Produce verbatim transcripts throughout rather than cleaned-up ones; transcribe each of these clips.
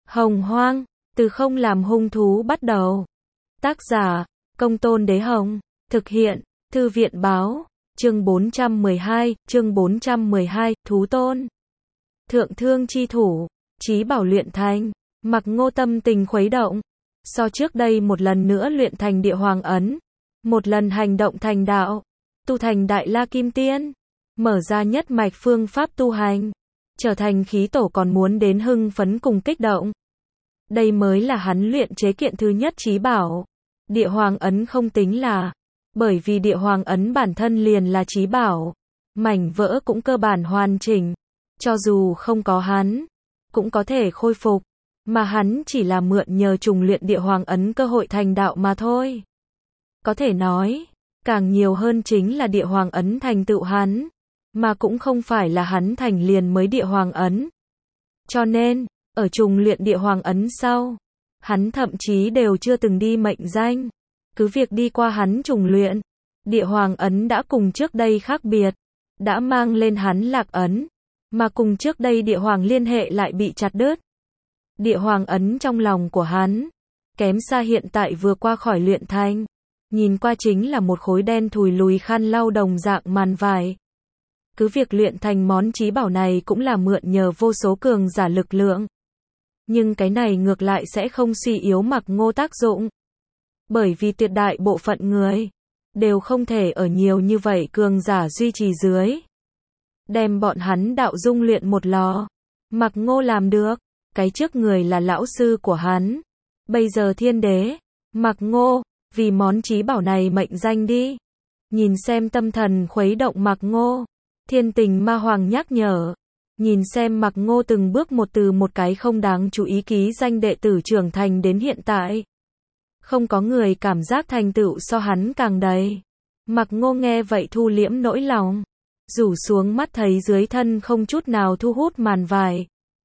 Hồng Hoang, từ không làm hung thú bắt đầu. Tác giả, Công Tôn Đế Hồng. Thực hiện, Thư viện Báo. Chương bốn trăm mười hai, chương bốn trăm mười hai, Thú Tôn. Thượng thương chi thủ, chí bảo luyện thành. Mặc Ngô tâm tình khuấy động. So trước đây một lần nữa luyện thành địa hoàng ấn. Một lần hành động thành đạo. Tu thành đại la kim tiên. Mở ra nhất mạch phương pháp tu hành. Trở thành khí tổ còn muốn đến hưng phấn cùng kích động. Đây mới là hắn luyện chế kiện thứ nhất chí bảo. Địa hoàng ấn không tính là. Bởi vì địa hoàng ấn bản thân liền là chí bảo. Mảnh vỡ cũng cơ bản hoàn chỉnh. Cho dù không có hắn, cũng có thể khôi phục. Mà hắn chỉ là mượn nhờ trùng luyện địa hoàng ấn cơ hội thành đạo mà thôi. Có thể nói, càng nhiều hơn chính là địa hoàng ấn thành tựu hắn. Mà cũng không phải là hắn thành liền mới địa hoàng ấn. Cho nên, ở trùng luyện địa hoàng ấn sau, hắn thậm chí đều chưa từng đi mệnh danh. Cứ việc đi qua hắn trùng luyện, địa hoàng ấn đã cùng trước đây khác biệt. Đã mang lên hắn lạc ấn. Mà cùng trước đây địa hoàng liên hệ lại bị chặt đứt. Địa hoàng ấn trong lòng của hắn, kém xa hiện tại vừa qua khỏi luyện thành. Nhìn qua chính là một khối đen thùi lùi khăn lau đồng dạng màn vải. Cứ việc luyện thành món chí bảo này cũng là mượn nhờ vô số cường giả lực lượng. Nhưng cái này ngược lại sẽ không suy yếu Mặc Ngô tác dụng. Bởi vì tuyệt đại bộ phận người, đều không thể ở nhiều như vậy cường giả duy trì dưới. Đem bọn hắn đạo dung luyện một lò. Mặc Ngô làm được. Cái trước người là lão sư của hắn. Bây giờ thiên đế. Mặc Ngô, vì món chí bảo này mệnh danh đi. Nhìn xem tâm thần khuấy động Mặc Ngô. Thiên tình ma hoàng nhắc nhở. Nhìn xem Mặc Ngô từng bước một từ một cái không đáng chú ý ký danh đệ tử trưởng thành đến hiện tại. Không có người cảm giác thành tựu so hắn càng đầy. Mặc Ngô nghe vậy thu liễm nỗi lòng. Rủ xuống mắt thấy dưới thân không chút nào thu hút màn vải.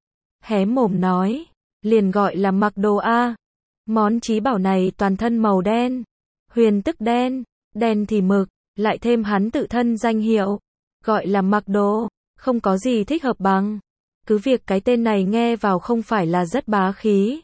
Hé mồm nói. Liền gọi là mặc đồ A. Món chí bảo này toàn thân màu đen. Huyền tức đen. Đen thì mực. Lại thêm hắn tự thân danh hiệu. Gọi là mặc đồ. Không có gì thích hợp bằng. Cứ việc cái tên này nghe vào không phải là rất bá khí.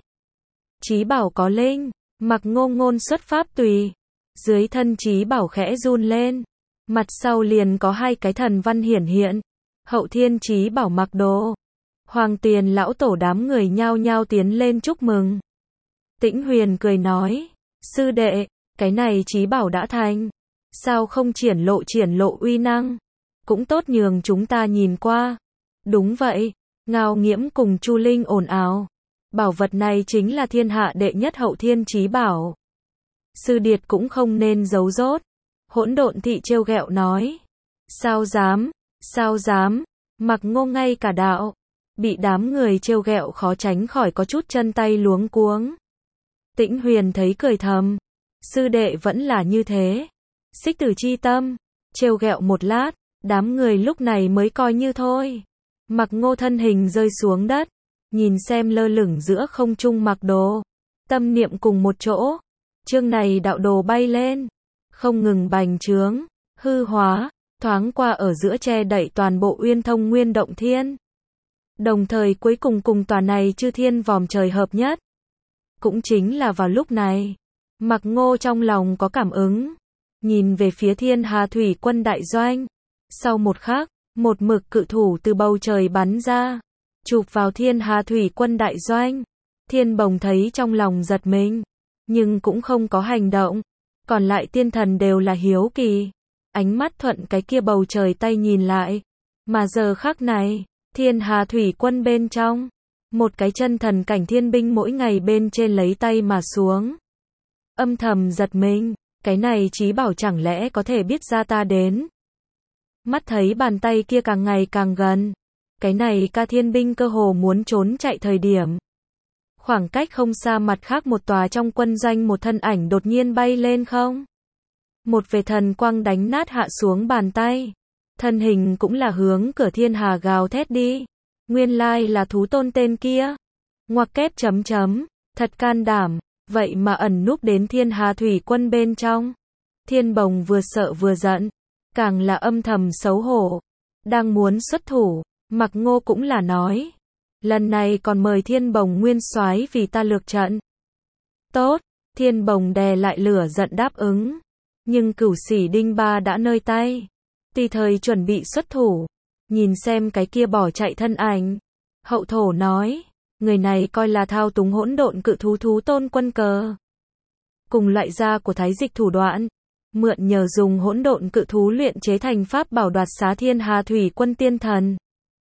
Chí bảo có linh. Mặc Ngô ngôn xuất pháp tùy. Dưới thân chí bảo khẽ run lên. Mặt sau liền có hai cái thần văn hiển hiện. Hậu thiên chí bảo mặc đồ. Hoàng Tuyền lão tổ đám người nhao nhao tiến lên chúc mừng. Tĩnh Huyền cười nói. Sư đệ, cái này chí bảo đã thành. Sao không triển lộ triển lộ uy năng. Cũng tốt nhường chúng ta nhìn qua. Đúng vậy. Ngao Nghiễm cùng Chu Linh ồn ào. Bảo vật này chính là thiên hạ đệ nhất hậu thiên chí bảo. Sư điệt cũng không nên giấu dốt. Hỗn độn thị trêu ghẹo nói. Sao dám, sao dám, Mặc Ngô ngay cả đạo. Bị đám người trêu ghẹo khó tránh khỏi có chút chân tay luống cuống. Tĩnh Huyền thấy cười thầm. Sư đệ vẫn là như thế. Xích tử chi tâm. Trêu ghẹo một lát. Đám người lúc này mới coi như thôi. Mặc Ngô thân hình rơi xuống đất. Nhìn xem lơ lửng giữa không trung mặc đồ. Tâm niệm cùng một chỗ. Chương này đạo đồ bay lên. Không ngừng bành trướng. Hư hóa. Thoáng qua ở giữa che đậy toàn bộ uyên thông nguyên động thiên. Đồng thời cuối cùng cùng tòa này chư thiên vòm trời hợp nhất. Cũng chính là vào lúc này. Mặc Ngô trong lòng có cảm ứng. Nhìn về phía thiên hà thủy quân đại doanh. Sau một khắc, một mực cự thủ từ bầu trời bắn ra. Chụp vào thiên hà thủy quân đại doanh. Thiên Bồng thấy trong lòng giật mình. Nhưng cũng không có hành động. Còn lại tiên thần đều là hiếu kỳ. Ánh mắt thuận cái kia bầu trời tay nhìn lại. Mà giờ khắc này, thiên hà thủy quân bên trong. Một cái chân thần cảnh thiên binh mỗi ngày bên trên lấy tay mà xuống. Âm thầm giật mình. Cái này chí bảo chẳng lẽ có thể biết ra ta đến. Mắt thấy bàn tay kia càng ngày càng gần. Cái này ca thiên binh cơ hồ muốn trốn chạy thời điểm. Khoảng cách không xa mặt khác một tòa trong quân doanh một thân ảnh đột nhiên bay lên không. Một vệt thần quang đánh nát hạ xuống bàn tay. Thân hình cũng là hướng cửa thiên hà gào thét đi. Nguyên lai là thú tôn tên kia. Ngoặc kép chấm chấm. Thật can đảm. Vậy mà ẩn núp đến thiên hà thủy quân bên trong. Thiên Bồng vừa sợ vừa giận. Càng là âm thầm xấu hổ. Đang muốn xuất thủ. Mặc Ngô cũng là nói. lần này còn mời Thiên Bồng nguyên soái vì ta lược trận. Tốt, Thiên Bồng đè lại lửa giận đáp ứng. Nhưng Cửu Sĩ Đinh Ba đã nơi tay, tùy thời chuẩn bị xuất thủ. Nhìn xem cái kia bỏ chạy thân ảnh, Hậu Thổ nói, người này coi là thao túng hỗn độn cự thú thú tôn quân cờ. Cùng loại gia của Thái Dịch thủ đoạn, mượn nhờ dùng hỗn độn cự thú luyện chế thành pháp bảo đoạt xá Thiên Hà Thủy Quân tiên thần.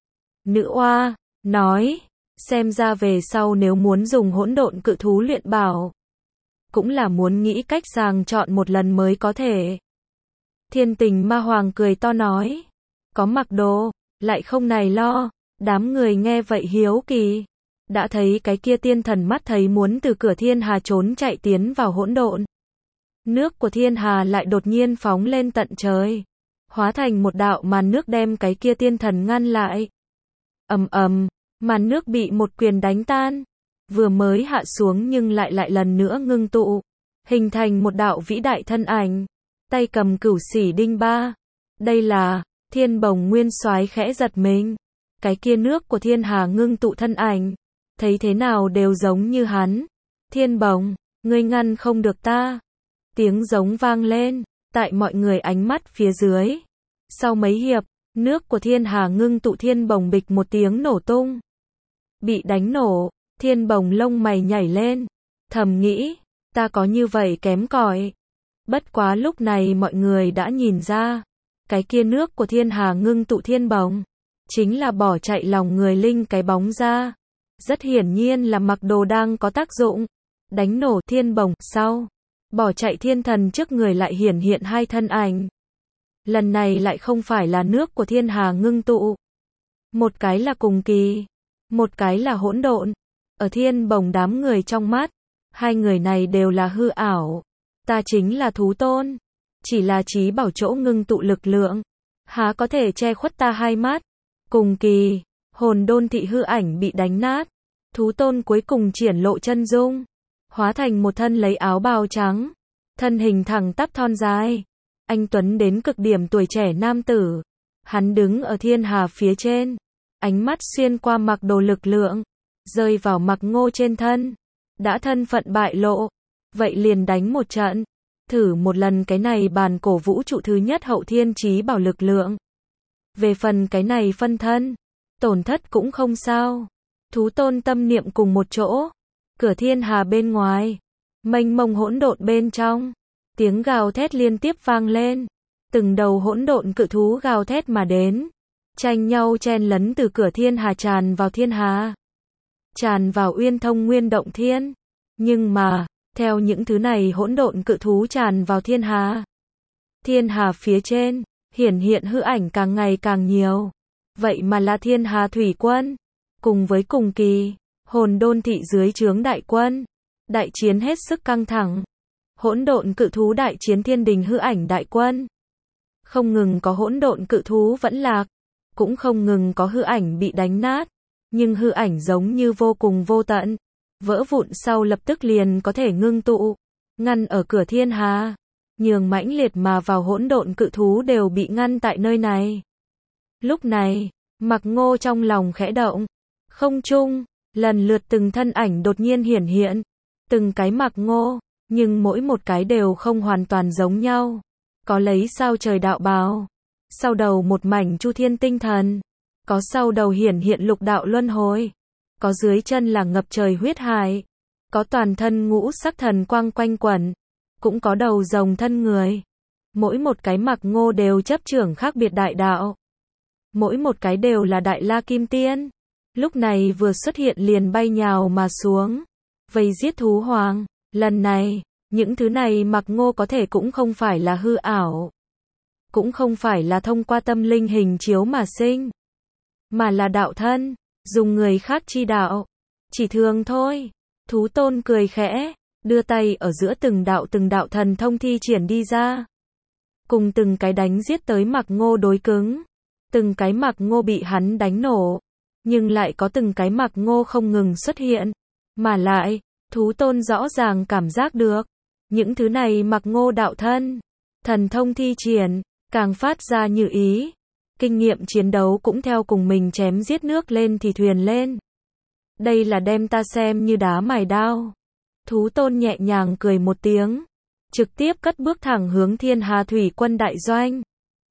Nữ oa nói, xem ra về sau nếu muốn dùng hỗn độn cự thú luyện bảo, cũng là muốn nghĩ cách sàng chọn một lần mới có thể. Thiên Tình Ma Hoàng cười to nói, có mặc đồ, lại không này lo. Đám người nghe vậy hiếu kỳ, đã thấy cái kia tiên thần mắt thấy muốn từ cửa thiên hà trốn chạy tiến vào hỗn độn. Nước của thiên hà lại đột nhiên phóng lên tận trời, hóa thành một đạo màn nước đem cái kia tiên thần ngăn lại. Ầm ầm, màn nước bị một quyền đánh tan, vừa mới hạ xuống nhưng lại lại lần nữa ngưng tụ, hình thành một đạo vĩ đại thân ảnh, tay cầm Cửu Sĩ Đinh Ba. Đây là Thiên Bồng nguyên soái khẽ giật mình. Cái kia nước của thiên hà ngưng tụ thân ảnh, thấy thế nào đều giống như hắn. Thiên Bồng, ngươi ngăn không được ta. Tiếng giống vang lên, tại mọi người ánh mắt phía dưới. Sau mấy hiệp, nước của thiên hà ngưng tụ Thiên Bồng bịch một tiếng nổ tung. Bị đánh nổ, Thiên Bồng lông mày nhảy lên, thầm nghĩ, ta có như vậy kém cỏi. Bất quá lúc này mọi người đã nhìn ra, cái kia nước của thiên hà ngưng tụ Thiên Bồng, chính là bỏ chạy lòng người linh cái bóng ra. Rất hiển nhiên là mặc đồ đang có tác dụng. Đánh nổ Thiên Bồng, sau, bỏ chạy thiên thần trước người lại hiển hiện hai thân ảnh. Lần này lại không phải là nước của thiên hà ngưng tụ. Một cái là cùng kỳ, một cái là hỗn độn. Ở Thiên Bồng đám người trong mắt, hai người này đều là hư ảo. Ta chính là thú tôn, chỉ là trí bảo chỗ ngưng tụ lực lượng, há có thể che khuất ta hai mắt. Cùng kỳ, hồn đôn thị hư ảnh bị đánh nát, thú tôn cuối cùng triển lộ chân dung, hóa thành một thân lấy áo bào trắng, thân hình thẳng tắp thon dài, anh tuấn đến cực điểm tuổi trẻ nam tử. Hắn đứng ở thiên hà phía trên, ánh mắt xuyên qua mặc đồ lực lượng, rơi vào Mặc Ngô trên thân. Đã thân phận bại lộ, vậy liền đánh một trận, thử một lần cái này bàn cổ vũ trụ thứ nhất hậu thiên trí bảo lực lượng. Về phần cái này phân thân, tổn thất cũng không sao. Thú tôn tâm niệm cùng một chỗ, cửa thiên hà bên ngoài, mênh mông hỗn độn bên trong, tiếng gào thét liên tiếp vang lên, từng đầu hỗn độn cự thú gào thét mà đến, tranh nhau chen lấn từ cửa thiên hà tràn vào thiên hà, tràn vào Uyên Thông Nguyên Động Thiên. Nhưng mà, theo những thứ này hỗn độn cự thú tràn vào thiên hà, thiên hà phía trên hiển hiện hư ảnh càng ngày càng nhiều. Vậy mà là Thiên Hà Thủy Quân, cùng với cùng kỳ, hồn đôn thị dưới trướng đại quân. Đại chiến hết sức căng thẳng. Hỗn độn cự thú đại chiến thiên đình hư ảnh đại quân. Không ngừng có hỗn độn cự thú vẫn lạc, cũng không ngừng có hư ảnh bị đánh nát. Nhưng hư ảnh giống như vô cùng vô tận, vỡ vụn sau lập tức liền có thể ngưng tụ, ngăn ở cửa thiên hà. Nhường mãnh liệt mà vào hỗn độn cự thú đều bị ngăn tại nơi này. Lúc này, Mặc Ngô trong lòng khẽ động, không trung, lần lượt từng thân ảnh đột nhiên hiển hiện, từng cái Mặc Ngô, nhưng mỗi một cái đều không hoàn toàn giống nhau. Có lấy sao trời đạo bào, sau đầu một mảnh chu thiên tinh thần, có sau đầu hiển hiện lục đạo luân hồi, có dưới chân là ngập trời huyết hải, có toàn thân ngũ sắc thần quang quanh quẩn, cũng có đầu rồng thân người. Mỗi một cái Mặc Ngô đều chấp trưởng khác biệt đại đạo. Mỗi một cái đều là Đại La Kim Tiên. Lúc này vừa xuất hiện liền bay nhào mà xuống, vây giết thú hoàng. Lần này, những thứ này Mặc Ngô có thể cũng không phải là hư ảo, cũng không phải là thông qua tâm linh hình chiếu mà sinh, mà là đạo thân, dùng người khác chi đạo. Chỉ thường thôi. Thú tôn cười khẽ, đưa tay ở giữa từng đạo từng đạo thần thông thi triển đi ra, cùng từng cái đánh giết tới Mặc Ngô đối cứng. Từng cái Mặc Ngô bị hắn đánh nổ, nhưng lại có từng cái Mặc Ngô không ngừng xuất hiện, mà lại, thú tôn rõ ràng cảm giác được, những thứ này Mặc Ngô đạo thân, thần thông thi triển, càng phát ra như ý, kinh nghiệm chiến đấu cũng theo cùng mình chém giết nước lên thì thuyền lên. Đây là đem ta xem như đá mài đao. Thú tôn nhẹ nhàng cười một tiếng, trực tiếp cất bước thẳng hướng Thiên Hà Thủy Quân đại doanh.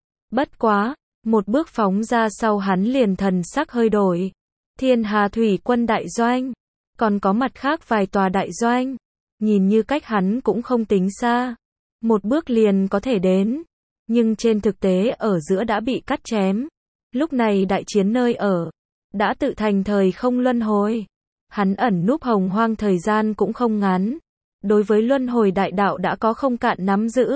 Bất quá, một bước phóng ra sau hắn liền thần sắc hơi đổi. Thiên Hà Thủy Quân đại doanh, còn có mặt khác vài tòa đại doanh, nhìn như cách hắn cũng không tính xa, một bước liền có thể đến, nhưng trên thực tế ở giữa đã bị cắt chém. Lúc này đại chiến nơi ở, đã tự thành thời không luân hồi. Hắn ẩn núp hồng hoang thời gian cũng không ngắn, đối với luân hồi đại đạo đã có không cạn nắm giữ.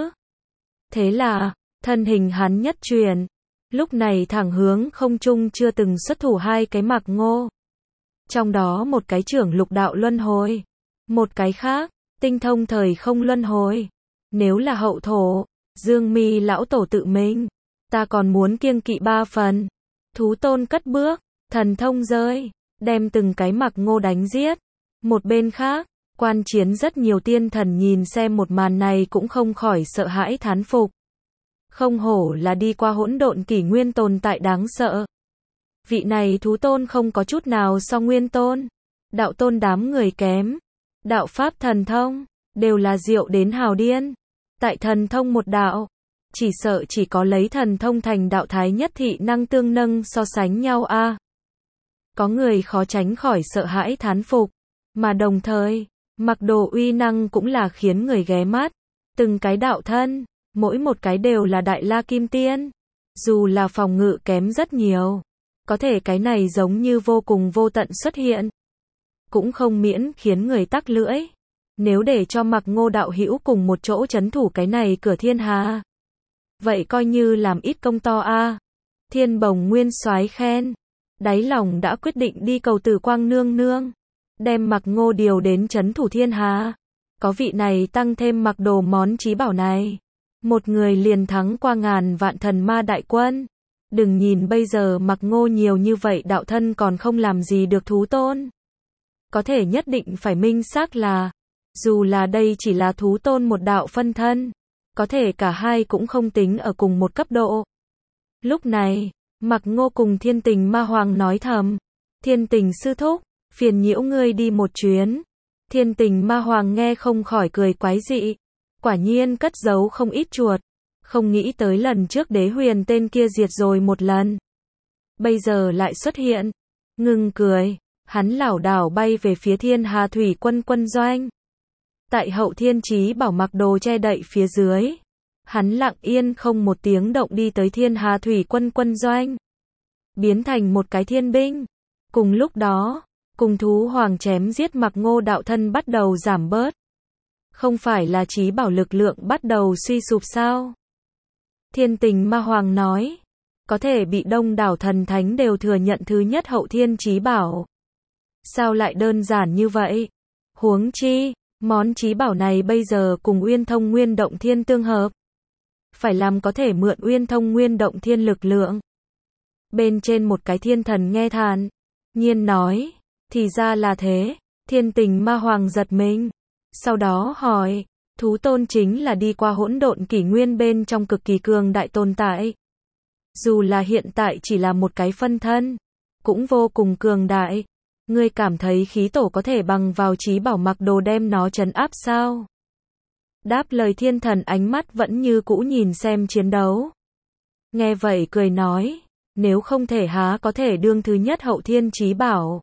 Thế là, thân hình hắn nhất chuyển, lúc này thẳng hướng không trung chưa từng xuất thủ hai cái Mạc Ngô. Trong đó một cái trưởng lục đạo luân hồi, một cái khác, tinh thông thời không luân hồi. Nếu là hậu thổ, Dương Mi lão tổ tự mình, ta còn muốn kiêng kỵ ba phần. Thú tôn cất bước, thần thông rơi, đem từng cái Mạc Ngô đánh giết. Một bên khác, quan chiến rất nhiều tiên thần nhìn xem một màn này cũng không khỏi sợ hãi thán phục. Không hổ là đi qua hỗn độn kỷ nguyên tồn tại đáng sợ. Vị này thú tôn không có chút nào so nguyên tôn, đạo tôn đám người kém. Đạo pháp thần thông, đều là diệu đến hào điên. Tại thần thông một đạo, chỉ sợ chỉ có lấy thần thông thành đạo thái nhất thị năng tương nâng so sánh nhau a. À. Có người khó tránh khỏi sợ hãi thán phục, mà đồng thời, mặc đồ uy năng cũng là khiến người ghé mắt. Từng cái đạo thân, mỗi một cái đều là đại la kim tiên, dù là phòng ngự kém rất nhiều, có thể cái này giống như vô cùng vô tận xuất hiện, cũng không miễn khiến người tắc lưỡi. Nếu để cho Mạc Ngô đạo hữu cùng một chỗ trấn thủ cái này cửa thiên hà, vậy coi như làm ít công to a. À. Thiên Bồng Nguyên Soái khen, đáy lòng đã quyết định đi cầu Tử Quang nương nương, đem Mạc Ngô điều đến trấn thủ thiên hà. Có vị này tăng thêm mặc đồ món trí bảo này, một người liền thắng qua ngàn vạn thần ma đại quân. Đừng nhìn bây giờ Mạc Ngô nhiều như vậy đạo thân còn không làm gì được thú tôn. Có thể nhất định phải minh xác là, dù là đây chỉ là thú tôn một đạo phân thân, có thể cả hai cũng không tính ở cùng một cấp độ. Lúc này, Mạc Ngô cùng Thiên Tình Ma Hoàng nói thầm, Thiên Tình sư thúc, phiền nhiễu ngươi đi một chuyến. Thiên Tình Ma Hoàng nghe không khỏi cười quái dị, quả nhiên cất giấu không ít chuột, không nghĩ tới lần trước Đế Huyền tên kia diệt rồi một lần, bây giờ lại xuất hiện. Ngừng cười, hắn lảo đảo bay về phía Thiên Hà Thủy Quân quân doanh. Tại Hậu Thiên Chí Bảo mặc đồ che đậy phía dưới, hắn lặng yên không một tiếng động đi tới Thiên Hà Thủy Quân quân doanh, biến thành một cái thiên binh. Cùng lúc đó, cùng thú hoàng chém giết Mạc Ngô đạo thân bắt đầu giảm bớt. Không phải là Chí Bảo lực lượng bắt đầu suy sụp sao? Thiên Tình Ma Hoàng nói, có thể bị đông đảo thần thánh đều thừa nhận thứ nhất Hậu Thiên Chí Bảo. Sao lại đơn giản như vậy? Huống chi, món Chí Bảo này bây giờ cùng Uyên Thông Nguyên Động Thiên tương hợp, phải làm có thể mượn Uyên Thông Nguyên Động Thiên lực lượng. Bên trên một cái thiên thần nghe thán nhiên nói, thì ra là thế. Thiên Tình Ma Hoàng giật mình, sau đó hỏi, thú tôn chính là đi qua hỗn độn kỷ nguyên bên trong cực kỳ cường đại tồn tại. Dù là hiện tại chỉ là một cái phân thân, cũng vô cùng cường đại. Ngươi cảm thấy khí tổ có thể bằng vào Chí Bảo mặc đồ đem nó trấn áp sao? Đáp lời thiên thần ánh mắt vẫn như cũ nhìn xem chiến đấu. Nghe vậy cười nói, nếu không thể há có thể đương thứ nhất Hậu Thiên Chí Bảo.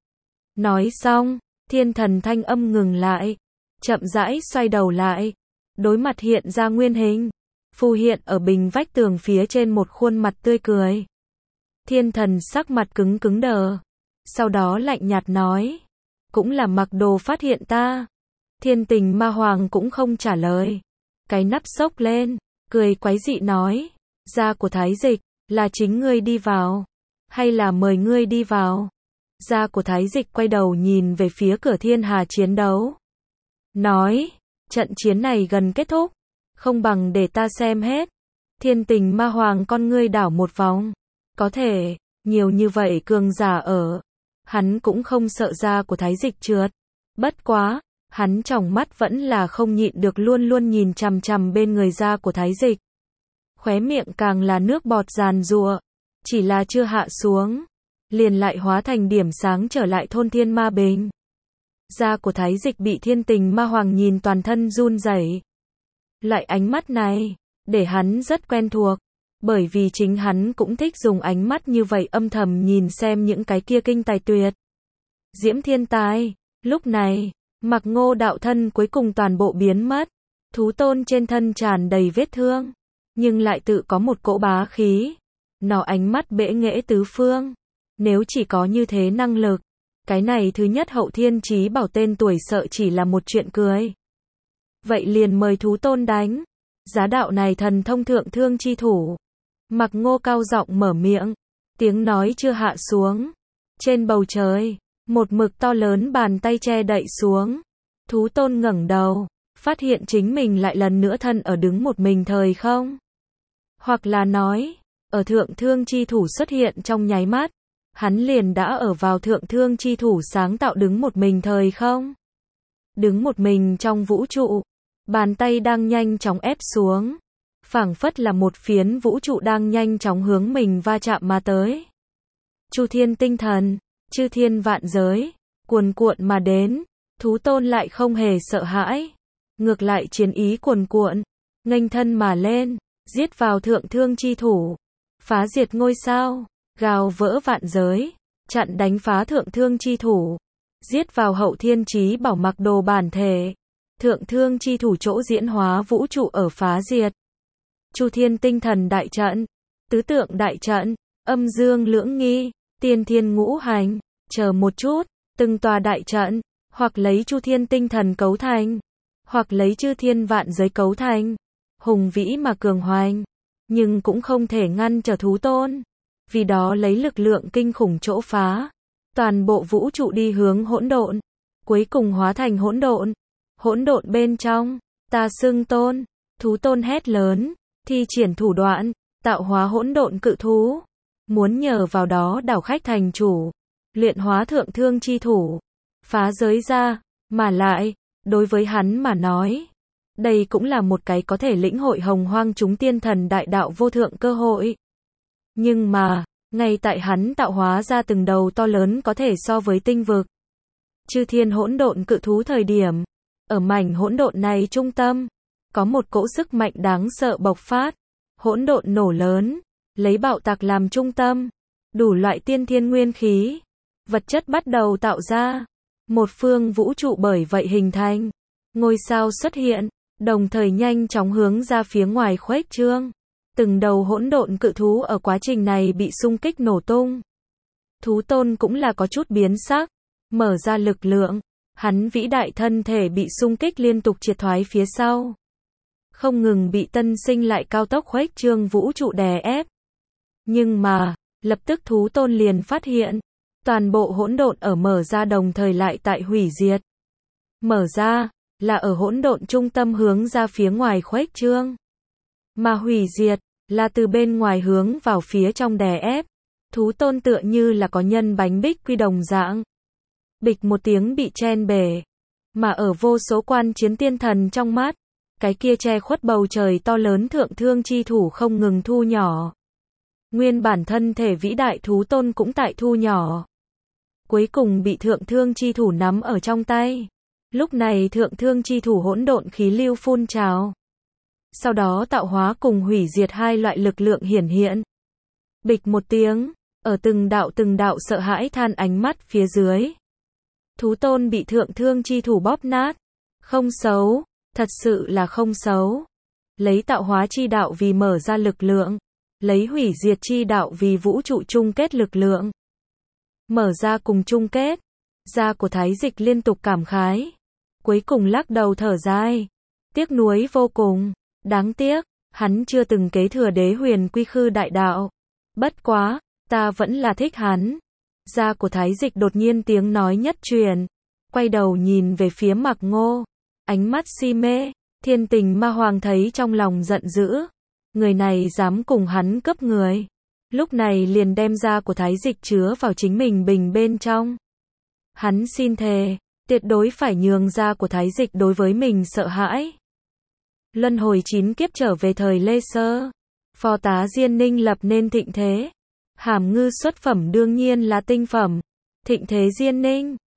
Nói xong, thiên thần thanh âm ngừng lại, chậm rãi xoay đầu lại, đối mặt hiện ra nguyên hình, phù hiện ở bình vách tường phía trên một khuôn mặt tươi cười. Thiên thần sắc mặt cứng cứng đờ, sau đó lạnh nhạt nói, cũng là mặc đồ phát hiện ta. Thiên Tình Ma Hoàng cũng không trả lời, cái nắp xốc lên, cười quái dị nói, da của Thái Dịch, là chính ngươi đi vào, hay là mời ngươi đi vào? Da của Thái Dịch quay đầu nhìn về phía cửa thiên hà chiến đấu, nói, trận chiến này gần kết thúc, không bằng để ta xem hết. Thiên Tình Ma Hoàng con ngươi đảo một vòng, có thể, nhiều như vậy cường giả ở, hắn cũng không sợ da của Thái Dịch trượt. Bất quá, hắn trong mắt vẫn là không nhịn được luôn luôn nhìn chằm chằm bên người da của Thái Dịch. Khóe miệng càng là nước bọt giàn giụa, chỉ là chưa hạ xuống. liền lại hóa thành điểm sáng trở lại thôn Thiên Ma Bình. Da của Thái Dịch bị Thiên Tình Ma Hoàng nhìn toàn thân run rẩy. Loại ánh mắt này, để hắn rất quen thuộc, bởi vì chính hắn cũng thích dùng ánh mắt như vậy âm thầm nhìn xem những cái kia kinh tài tuyệt diễm thiên tài. Lúc này, Mạc Ngô đạo thân cuối cùng toàn bộ biến mất, thú tôn trên thân tràn đầy vết thương, nhưng lại tự có một cỗ bá khí. Nó ánh mắt bệ nghệ tứ phương. Nếu chỉ có như thế năng lực, cái này thứ nhất hậu thiên chí bảo tên tuổi sợ chỉ là một chuyện cười. Vậy liền mời thú tôn đánh. Giá đạo này thần thông thượng thương chi thủ. Mạc Ngô cao giọng mở miệng. Tiếng nói chưa hạ xuống. Trên bầu trời, một mực to lớn bàn tay che đậy xuống. Thú tôn ngẩng đầu, phát hiện chính mình lại lần nữa thân ở đứng một mình thời không. Hoặc là nói, ở thượng thương chi thủ xuất hiện trong nháy mắt, hắn liền đã ở vào thượng thương chi thủ sáng tạo đứng một mình thời không. Đứng một mình trong vũ trụ, bàn tay đang nhanh chóng ép xuống, phảng phất là một phiến vũ trụ đang nhanh chóng hướng mình va chạm mà tới. Chu thiên tinh thần, chư thiên vạn giới, cuồn cuộn mà đến, thú tôn lại không hề sợ hãi, ngược lại chiến ý cuồn cuộn, nghênh thân mà lên, giết vào thượng thương chi thủ, phá diệt ngôi sao, gào vỡ vạn giới, chặn đánh phá thượng thương chi thủ, giết vào hậu thiên chí bảo mặc đồ bản thể, thượng thương chi thủ chỗ diễn hóa vũ trụ ở phá diệt. Chu thiên tinh thần đại trận, tứ tượng đại trận, âm dương lưỡng nghi, tiên thiên ngũ hành, chờ một chút, từng tòa đại trận, hoặc lấy chu thiên tinh thần cấu thành, hoặc lấy chư thiên vạn giới cấu thành, hùng vĩ mà cường hoành, nhưng cũng không thể ngăn trở thú tôn, vì đó lấy lực lượng kinh khủng chỗ phá, toàn bộ vũ trụ đi hướng hỗn độn, cuối cùng hóa thành hỗn độn. Hỗn độn bên trong, ta xưng tôn, thú tôn hét lớn, thi triển thủ đoạn, tạo hóa hỗn độn cự thú, muốn nhờ vào đó đảo khách thành chủ, luyện hóa thượng thương chi thủ, phá giới ra, mà lại, đối với hắn mà nói, đây cũng là một cái có thể lĩnh hội hồng hoang chúng tiên thần đại đạo vô thượng cơ hội. Nhưng mà, ngay tại hắn tạo hóa ra từng đầu to lớn có thể so với tinh vực, chư thiên hỗn độn cự thú thời điểm, ở mảnh hỗn độn này trung tâm, có một cỗ sức mạnh đáng sợ bộc phát, hỗn độn nổ lớn, lấy bạo tạc làm trung tâm, đủ loại tiên thiên nguyên khí, vật chất bắt đầu tạo ra, một phương vũ trụ bởi vậy hình thành, ngôi sao xuất hiện, đồng thời nhanh chóng hướng ra phía ngoài khuếch trương, từng đầu hỗn độn cự thú ở quá trình này bị xung kích nổ tung. Thú tôn cũng là có chút biến sắc, mở ra lực lượng. Hắn vĩ đại thân thể bị xung kích liên tục triệt thoái phía sau. Không ngừng bị tân sinh lại cao tốc khuếch trương vũ trụ đè ép. Nhưng mà, lập tức thú tôn liền phát hiện, toàn bộ hỗn độn ở mở ra đồng thời lại tại hủy diệt. Mở ra, là ở hỗn độn trung tâm hướng ra phía ngoài khuếch trương. Mà hủy diệt, là từ bên ngoài hướng vào phía trong đè ép. Thú tôn tựa như là có nhân bánh bích quy đồng dạng. Bịch một tiếng bị chen bể, mà ở vô số quan chiến tiên thần trong mắt, cái kia che khuất bầu trời to lớn thượng thương chi thủ không ngừng thu nhỏ. Nguyên bản thân thể vĩ đại thú tôn cũng tại thu nhỏ. Cuối cùng bị thượng thương chi thủ nắm ở trong tay. Lúc này thượng thương chi thủ hỗn độn khí lưu phun trào. Sau đó tạo hóa cùng hủy diệt hai loại lực lượng hiển hiện. Bịch một tiếng, ở từng đạo từng đạo sợ hãi than ánh mắt phía dưới. Thú tôn bị thượng thương chi thủ bóp nát. Không xấu, thật sự là không xấu. Lấy tạo hóa chi đạo vì mở ra lực lượng. Lấy hủy diệt chi đạo vì vũ trụ chung kết lực lượng. Mở ra cùng chung kết. Da của Thái Dịch liên tục cảm khái. Cuối cùng lắc đầu thở dài. Tiếc nuối vô cùng. Đáng tiếc, hắn chưa từng kế thừa đế huyền quy khư đại đạo. Bất quá, ta vẫn là thích hắn. Da của Thái Dịch đột nhiên tiếng nói nhất truyền, quay đầu nhìn về phía Mạc Ngô, ánh mắt si mê. Thiên Tình Ma Hoàng thấy trong lòng giận dữ, người này dám cùng hắn cướp người, lúc này liền đem da của Thái Dịch chứa vào chính mình bình bên trong. Hắn xin thề, tuyệt đối phải nhường da của Thái Dịch đối với mình sợ hãi. Luân hồi chín kiếp trở về thời Lê Sơ, Phó tá Diên Ninh lập nên thịnh thế. Hàm ngư xuất phẩm đương nhiên là tinh phẩm. Thịnh thế Diên Ninh